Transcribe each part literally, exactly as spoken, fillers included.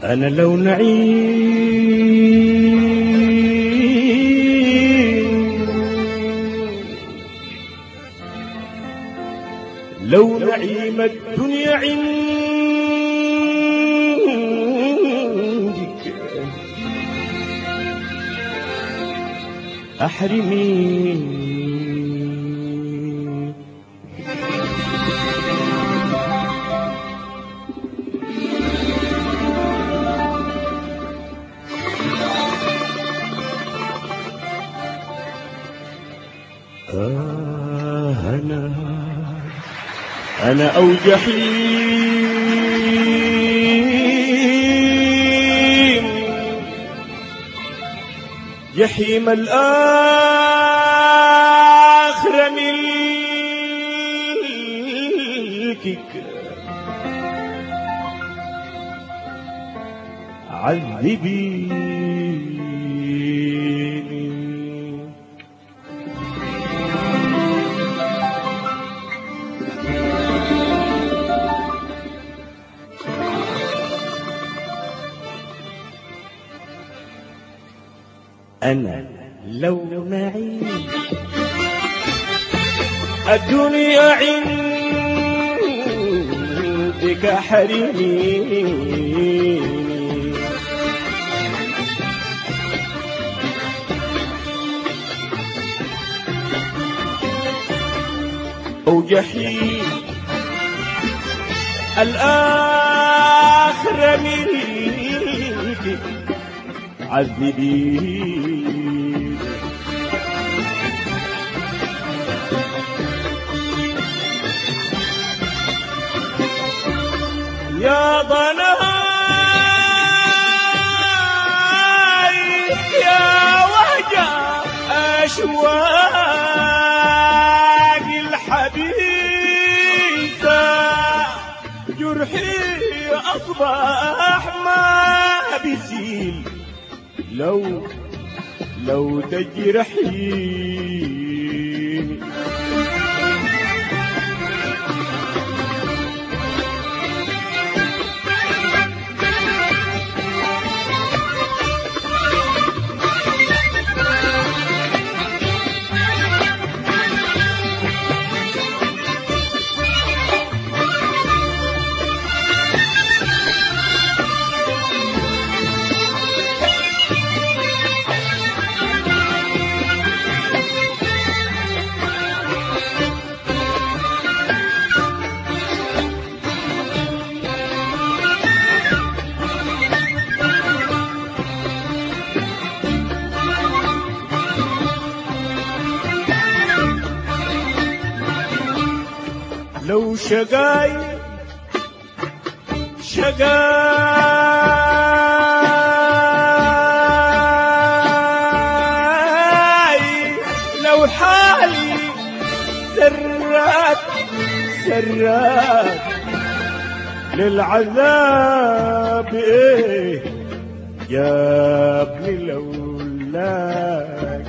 أنا لو نعيم لو نعيم الدنيا عندك أحرمي آه أنا أنا أو جحيم جحيم الآخر ملكك عذبيني أنا لو نعيم الدنيا عندك حرميني أو جحيم الآخر ملكك عذبيني يا ضناي يا وهجة أشواق الحبيبة جرحي أصبح ما بيزيل لو لو تجرحيني لو شقاي شقاي لو حالي سرات سرات للعذاب ايه جابني لولاك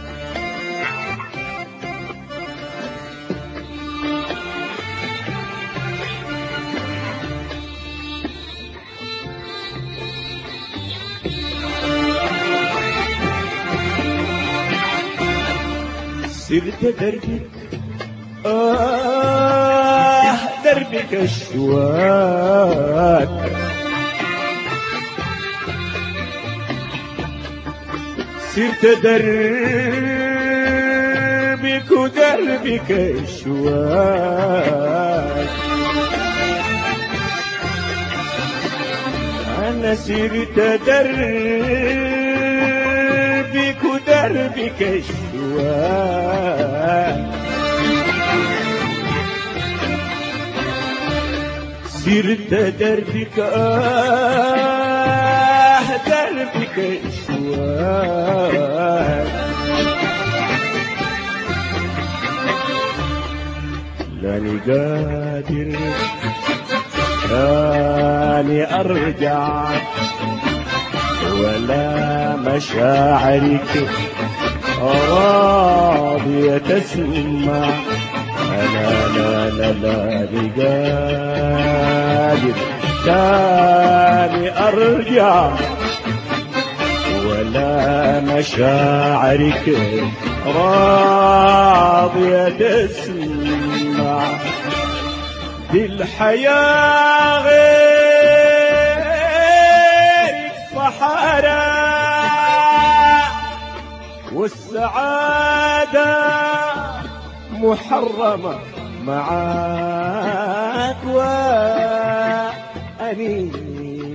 سرت دربك آه دربك الشواك سرت دربك ودربك الشواك أنا سرت دربك ودربك الشواك سرت دربك آه دربك الشواك لاني قادر لاني أرجع ولا مشاعرك راضية تسمع أنا لا لا لا قادر تاني أرجع ولا مشاعرك راضية تسمع بالحياة غير صحراء والسعادة محرمة معاك وأنيني.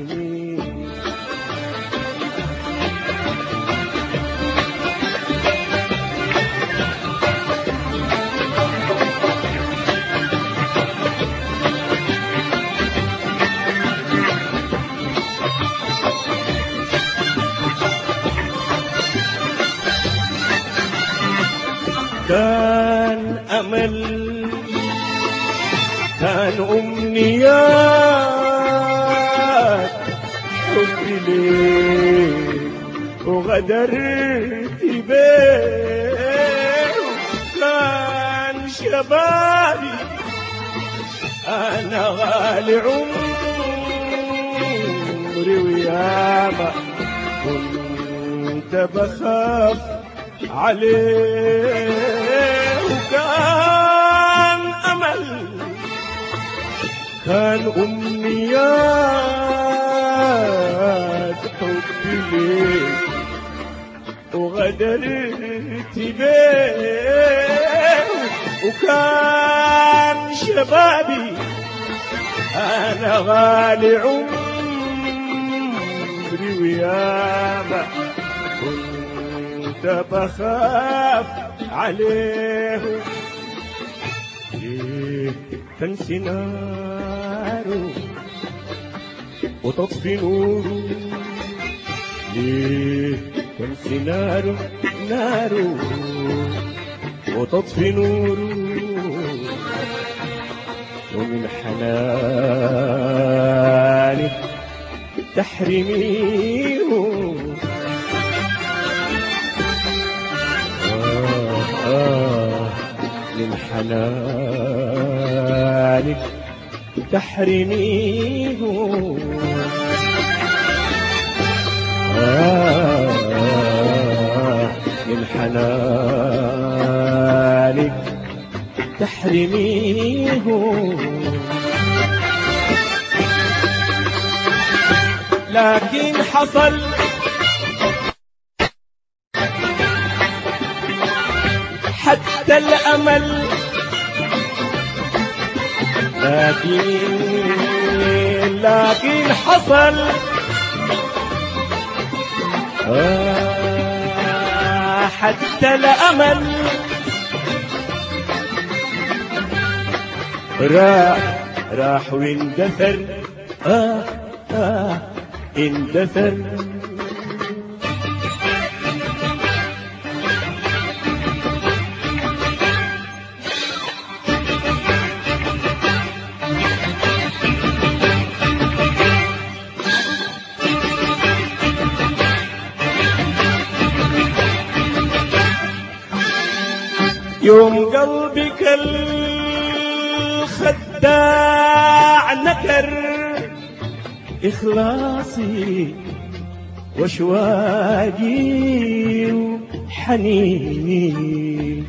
كان أمل كان أمنيات حبي ليك وغدرت بيه كان شبابي أنا غالي عمري وياما كنت بخاف عليه وكان أمل كان أمنيات حبي ليك وغدرت بيه وكان شبابي أنا غالي عمري وياما كنت بخاف عليه. ليه تنسي ناره وتطفي نوره ليه تنسي ناره ناره وتطفي نوره ومن حنانك تحرميه من حنانك تحرميه آه من حنانك تحرميه لكن حصل حتى الأمل لكن لكن حصل آه حتى الأمل راح راح واندثر آه آه اندثر يوم قلبك الخداع نكر إخلاصي واشواقي وحنيني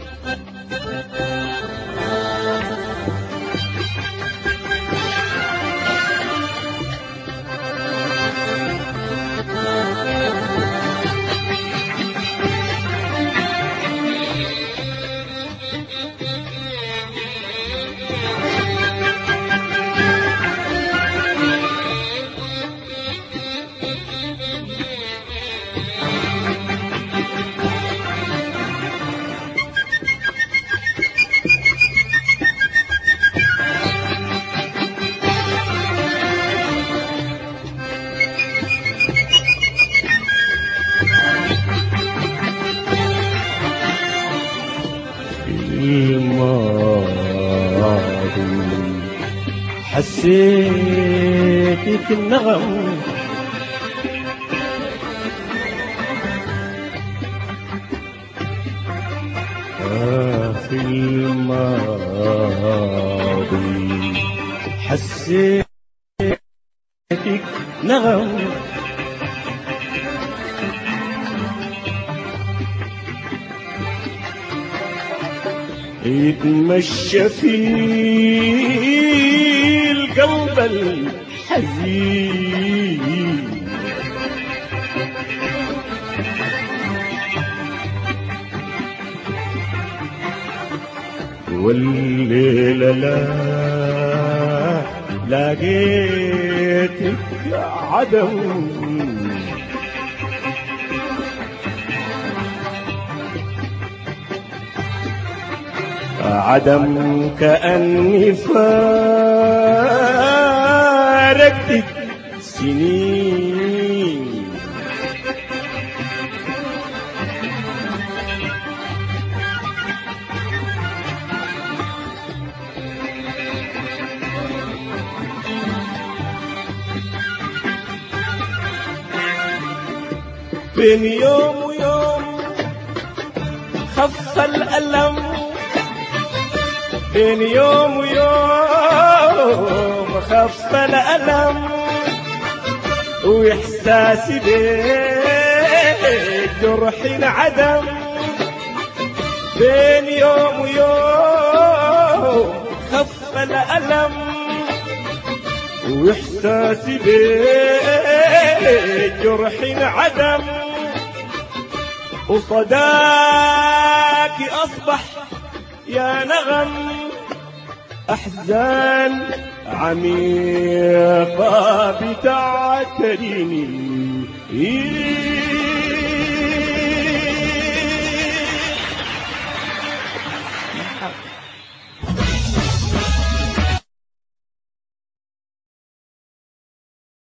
حسيتك النغم آه في الماضي حسيت النغم يتمشى في القلب الحزين والليلة لا لقيتك عدم عدم كأني فارقتك سنين بين يوم ويوم خف الألم بين يوم ويوم خف الألم وإحساسي بيك جرح العدم بين يوم ويوم خف الألم وإحساسي بيك جرح العدم وصداك أصبح يا نغم أحزان عميقة بتعتريني